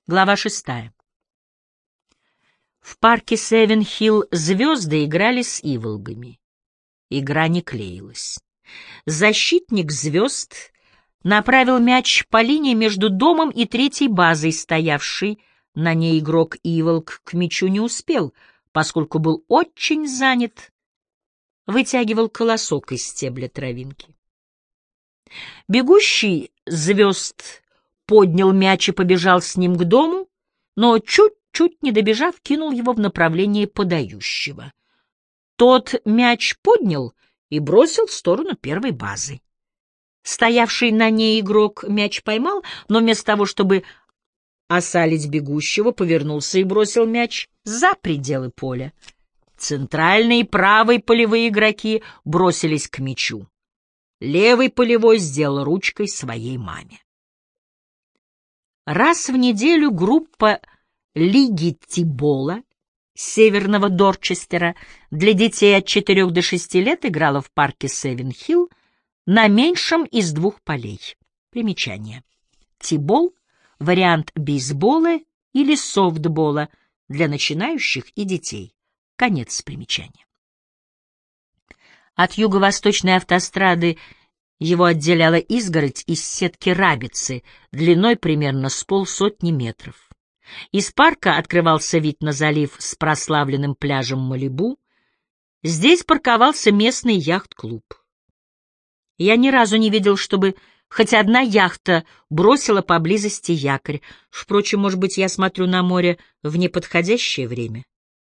Глава 6. В парке Севен-Хилл звезды играли с иволгами. Игра не клеилась. Защитник звезд направил мяч по линии между домом и третьей базой, стоявший на ней игрок иволг к мячу не успел, поскольку был очень занят, вытягивал колосок из стебля травинки. Бегущий звезд поднял мяч и побежал с ним к дому, но чуть не добежав, кинул его в направлении подающего. Тот мяч поднял и бросил в сторону первой базы. Стоявший на ней игрок мяч поймал, но вместо того, чтобы осалить бегущего, повернулся и бросил мяч за пределы поля. Центральный и правый полевые игроки бросились к мячу. Левый полевой сделал ручкой своей маме. Раз в неделю группа Лиги Тибола Северного Дорчестера для детей от 4 до 6 лет играла в парке Севен-Хилл на меньшем из двух полей. Примечание. Тибол — вариант бейсбола или софтбола для начинающих и детей. Конец примечания. От юго-восточной автострады его отделяла изгородь из сетки рабицы длиной примерно с 50 метров. Из парка открывался вид на залив с прославленным пляжем Малибу. Здесь парковался местный яхт-клуб. Я ни разу не видел, чтобы хоть одна яхта бросила поблизости якорь. Впрочем, может быть, я смотрю на море в неподходящее время.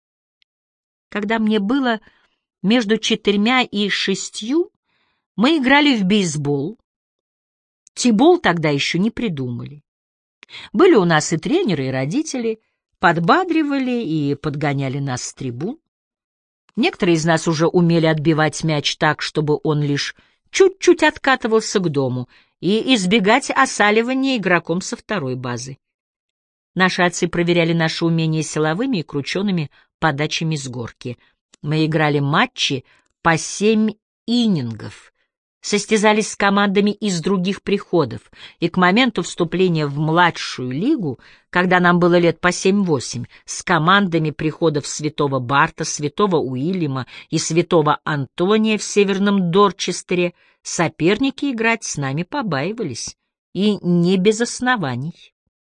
Когда мне было между 4 и 6, мы играли в бейсбол. Тибол тогда еще не придумали. Были у нас и тренеры, и родители, подбадривали и подгоняли нас с трибун. Некоторые из нас уже умели отбивать мяч так, чтобы он лишь чуть-чуть откатывался к дому, и избегать осаливания игроком со второй базы. Наши отцы проверяли наше умение силовыми и кручеными подачами с горки. Мы играли матчи по 7 иннингов, состязались с командами из других приходов, и к моменту вступления в младшую лигу, когда нам было лет по 7-8, с командами приходов Святого Барта, Святого Уильяма и Святого Антония в Северном Дорчестере соперники играть с нами побаивались, и не без оснований.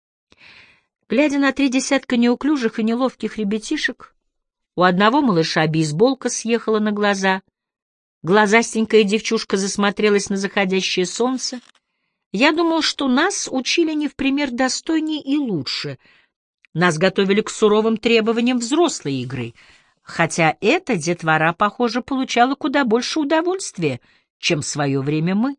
Глядя на 3 десятка неуклюжих и неловких ребятишек, у одного малыша бейсболка съехала на глаза, глазастенькая девчушка засмотрелась на заходящее солнце. Я думал, что нас учили не в пример достойнее и лучше. Нас готовили к суровым требованиям взрослой игры, хотя эта детвора, похоже, получала куда больше удовольствия, чем в свое время мы.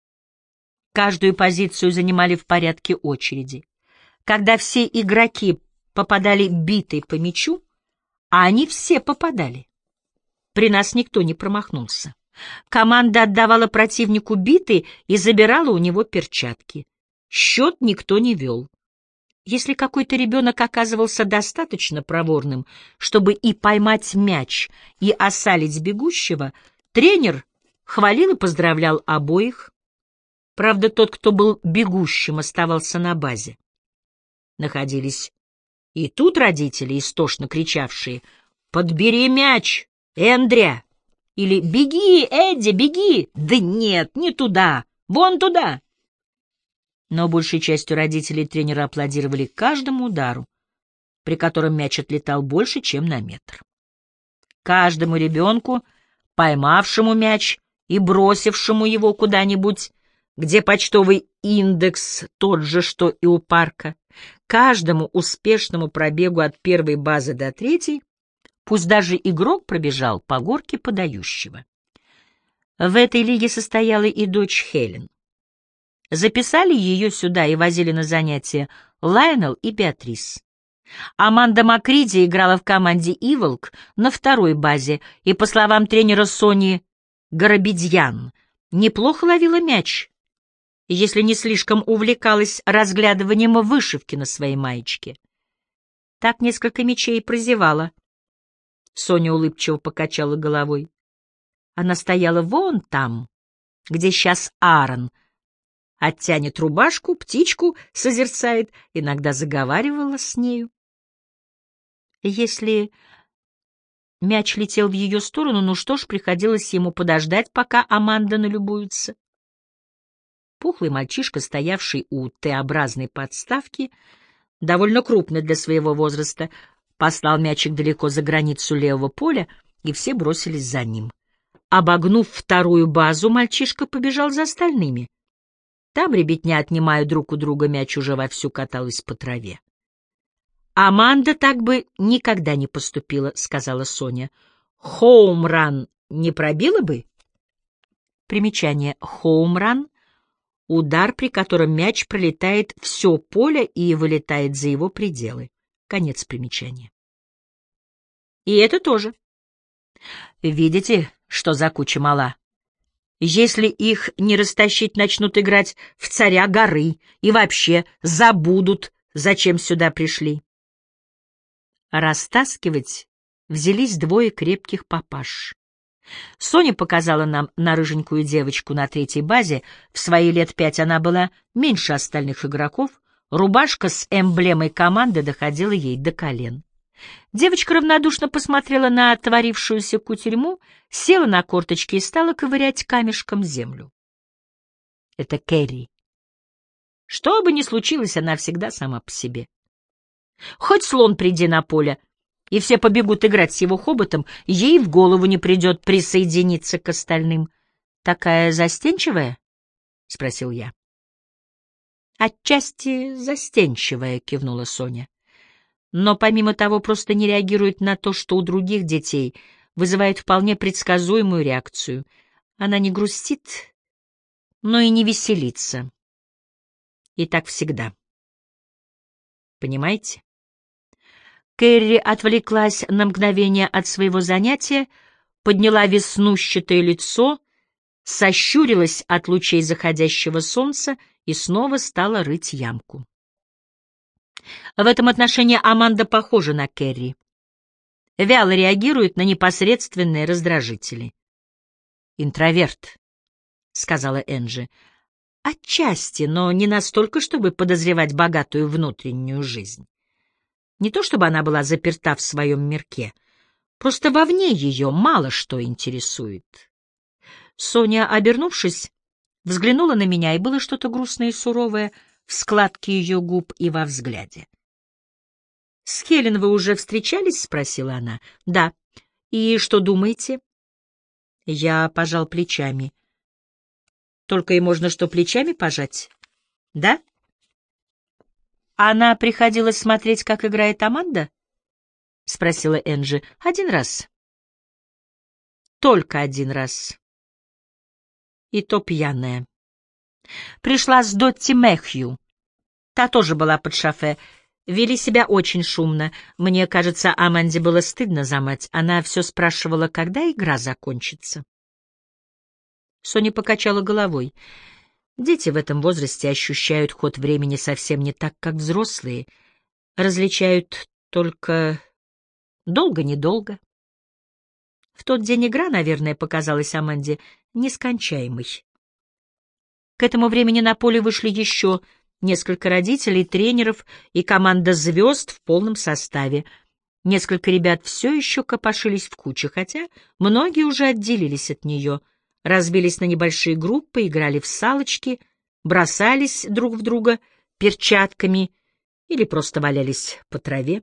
Каждую позицию занимали в порядке очереди. Когда все игроки попадали битой по мячу, а они все попадали, при нас никто не промахнулся. Команда отдавала противнику биты и забирала у него перчатки. Счет никто не вел. Если какой-то ребенок оказывался достаточно проворным, чтобы и поймать мяч, и осалить бегущего, тренер хвалил и поздравлял обоих. Правда, тот, кто был бегущим, оставался на базе. Находились и тут родители, истошно кричавшие: «Подбери мяч, Эндря!» Или «Беги, Эдди, беги!» «Да нет, не туда! Вон туда!» Но большей частью родители и тренера аплодировали каждому удару, при котором мяч отлетал больше, чем на метр. Каждому ребенку, поймавшему мяч и бросившему его куда-нибудь, где почтовый индекс тот же, что и у парка, каждому успешному пробегу от первой базы до третьей, пусть даже игрок пробежал по горке подающего. В этой лиге состояла и дочь Хелен. Записали ее сюда и возили на занятия Лайонел и Беатрис. Аманда Макриди играла в команде «Иволк» на второй базе и, по словам тренера Сони Горобедьян, неплохо ловила мяч, если не слишком увлекалась разглядыванием вышивки на своей маечке. Так несколько мячей прозевала. Соня улыбчиво покачала головой. Она стояла вон там, где сейчас Аарон, оттянет рубашку, птичку созерцает, иногда заговаривала с нею. Если мяч летел в ее сторону, ну что ж, приходилось ему подождать, пока Аманда налюбуется. Пухлый мальчишка, стоявший у Т-образной подставки, довольно крупный для своего возраста, послал мячик далеко за границу левого поля, и все бросились за ним. Обогнув вторую базу, мальчишка побежал за остальными. Там ребятня, отнимая друг у друга мяч, уже вовсю каталась по траве. «Аманда так бы никогда не поступила», — сказала Соня. «Хоум-ран не пробила бы?» Примечание. Хоум-ран — удар, при котором мяч пролетает все поле и вылетает за его пределы. Конец примечания. И это тоже. Видите, что за куча мала? Если их не растащить, начнут играть в царя горы и вообще забудут, зачем сюда пришли. Растаскивать взялись двое крепких папаш. Соня показала нам на рыженькую девочку на третьей базе. В свои лет 5 она была меньше остальных игроков. Рубашка с эмблемой команды доходила ей до колен. Девочка равнодушно посмотрела на отворившуюся кутерьму, села на корточки и стала ковырять камешком землю. Это Кэрри. Что бы ни случилось, она всегда сама по себе. Хоть слон приди на поле, и все побегут играть с его хоботом, ей в голову не придет присоединиться к остальным. «Такая застенчивая?» — спросил я. «Отчасти застенчивая», — кивнула Соня. «Но помимо того просто не реагирует на то, что у других детей вызывает вполне предсказуемую реакцию. Она не грустит, но и не веселится. И так всегда. Понимаете?» Кэрри отвлеклась на мгновение от своего занятия, подняла веснущатое лицо, сощурилась от лучей заходящего солнца и снова стала рыть ямку. В этом отношении Аманда похожа на Кэрри. Вяло реагирует на непосредственные раздражители. «Интроверт», — сказала Энджи. «Отчасти, но не настолько, чтобы подозревать богатую внутреннюю жизнь. Не то чтобы она была заперта в своем мирке, просто вовне ее мало что интересует». Соня, обернувшись, взглянула на меня, и было что-то грустное и суровое в складке ее губ и во взгляде. «С Хелен вы уже встречались?» — спросила она. «Да. И что думаете?» Я пожал плечами. «Только и можно что плечами пожать? Да?» «Она приходила смотреть, как играет Аманда?» — спросила Энджи. «Один раз». «Только один раз. И то пьяная. Пришла с Дотти Мэхью. Та тоже была под шофе. Вели себя очень шумно. Мне кажется, Аманде было стыдно за мать. Она все спрашивала, когда игра закончится». Соня покачала головой. Дети в этом возрасте ощущают ход времени совсем не так, как взрослые. Различают только долго-недолго. В тот день игра, наверное, показалась Аманде нескончаемой. К этому времени на поле вышли еще несколько родителей, тренеров и команда звезд в полном составе. Несколько ребят все еще копошились в куче, хотя многие уже отделились от нее, разбились на небольшие группы, играли в салочки, бросались друг в друга перчатками или просто валялись по траве.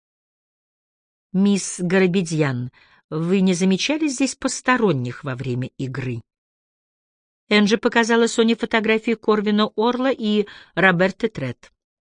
«Мисс Горобедьян, вы не замечали здесь посторонних во время игры?» Энджи показала Соне фотографии Корвина Орла и Роберты Трет.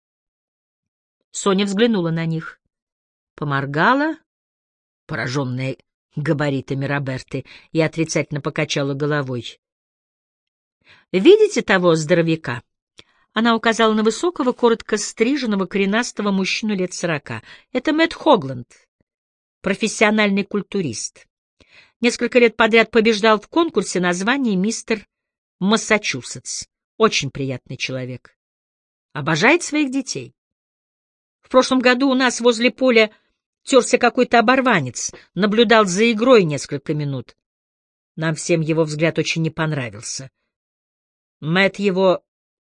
Соня взглянула на них, поморгала, пораженная габаритами Роберты, и отрицательно покачала головой. «Видите того здоровяка?» Она указала на высокого, коротко стриженного, коренастого мужчину лет 40. Это Мэтт Хогланд, профессиональный культурист. Несколько лет подряд побеждал в конкурсе на звание мистер Массачусетс. Очень приятный человек. Обожает своих детей. В прошлом году у нас возле поля терся какой-то оборванец, наблюдал за игрой несколько минут. Нам всем его взгляд очень не понравился. Мэтт его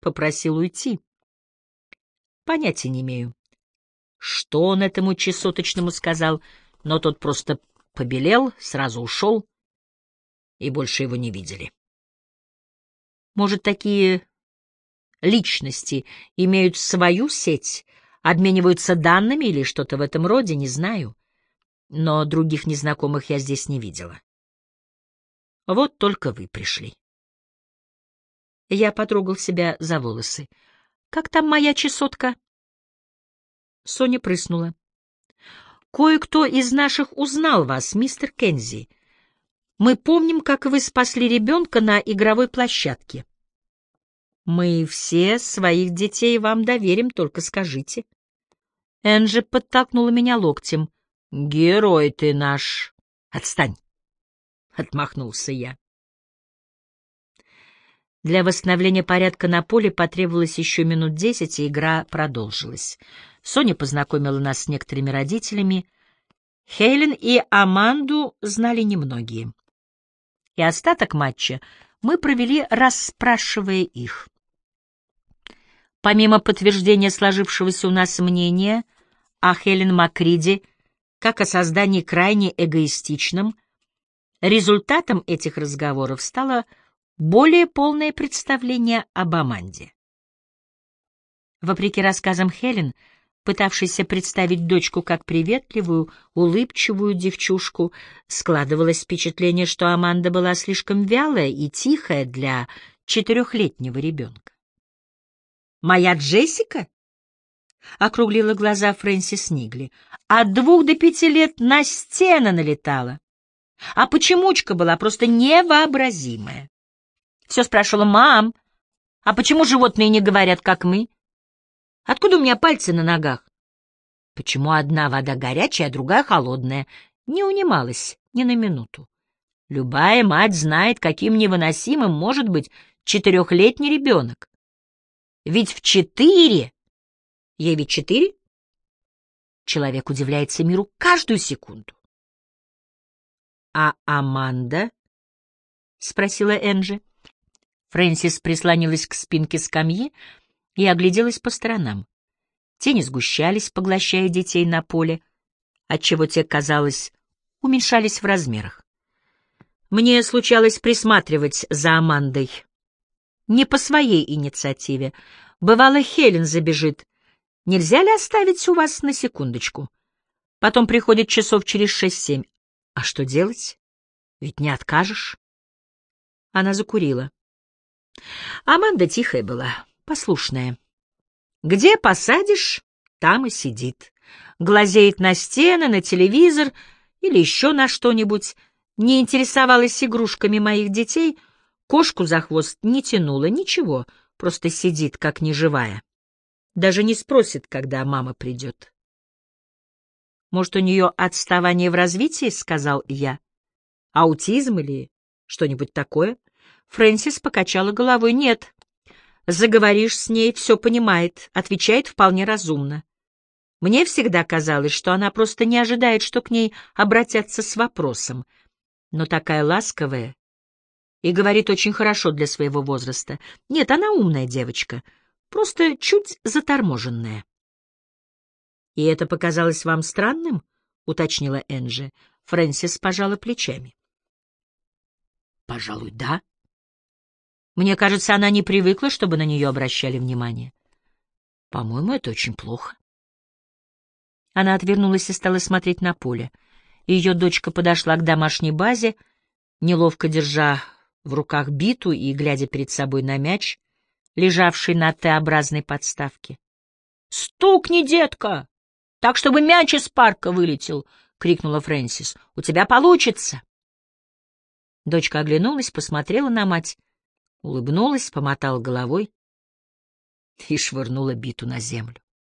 попросил уйти. Понятия не имею, что он этому чесоточному сказал, но тот просто побелел, сразу ушел, и больше его не видели. Может, такие личности имеют свою сеть, обмениваются данными или что-то в этом роде, не знаю. Но других незнакомых я здесь не видела. Вот только вы пришли. Я потрогал себя за волосы. «Как там моя чесотка?» Соня прыснула. «Кое-кто из наших узнал вас, мистер Кензи. Мы помним, как вы спасли ребенка на игровой площадке. Мы все своих детей вам доверим, только скажите». Энджи подтолкнула меня локтем. «Герой ты наш!» «Отстань!» — отмахнулся я. Для восстановления порядка на поле потребовалось еще минут 10, и игра продолжилась. Соня познакомила нас с некоторыми родителями. Хейлен и Аманду знали немногие. И остаток матча мы провели, расспрашивая их. Помимо подтверждения сложившегося у нас мнения о Хелен Макриди как о создании крайне эгоистичном, результатом этих разговоров стало более полное представление об Аманде. Вопреки рассказам Хелен, пытавшейся представить дочку как приветливую, улыбчивую девчушку, складывалось впечатление, что Аманда была слишком вялая и тихая для 4-летнего ребенка. «Моя Джессика?» — округлила глаза Фрэнсис Нигли. «От 2 до 5 лет на стены налетала. А почемучка была просто невообразимая. Все спрашивала: «Мам, а почему животные не говорят, как мы? Откуда у меня пальцы на ногах? Почему одна вода горячая, а другая холодная?» Не унималась ни на минуту. Любая мать знает, каким невыносимым может быть 4-летний ребенок. Ведь в 4, ей ведь 4, человек удивляется миру каждую секунду. «А Аманда?» — спросила Энджи. Фрэнсис прислонилась к спинке скамьи и огляделась по сторонам. Тени сгущались, поглощая детей на поле, отчего те, казалось, уменьшались в размерах. Мне случалось присматривать за Амандой. Не по своей инициативе. Бывало, Хелен забежит: «Нельзя ли оставить у вас на секундочку?» Потом приходит часов через 6-7. А что делать? Ведь не откажешь. Она закурила. Аманда тихая была, послушная. Где посадишь, там и сидит. Глазеет на стены, на телевизор или еще на что-нибудь. Не интересовалась игрушками моих детей, кошку за хвост не тянула, ничего, просто сидит, как неживая. Даже не спросит, когда мама придет. «Может, у нее отставание в развитии?» — сказал я. «Аутизм или что-нибудь такое?» Фрэнсис покачала головой. «Нет. Заговоришь с ней, все понимает, отвечает вполне разумно. Мне всегда казалось, что она просто не ожидает, что к ней обратятся с вопросом. Но такая ласковая и говорит очень хорошо для своего возраста. Нет, она умная девочка, просто чуть заторможенная». «И это показалось вам странным?» — уточнила Энджи. Фрэнсис пожала плечами. «Пожалуй, да. Мне кажется, она не привыкла, чтобы на нее обращали внимание. По-моему, это очень плохо». Она отвернулась и стала смотреть на поле. Ее дочка подошла к домашней базе, неловко держа в руках биту и глядя перед собой на мяч, лежавший на Т-образной подставке. «Стукни, детка! Так, чтобы мяч из парка вылетел!» — крикнула Фрэнсис. «У тебя получится!» Дочка оглянулась, посмотрела на мать, улыбнулась, помотала головой и швырнула биту на землю.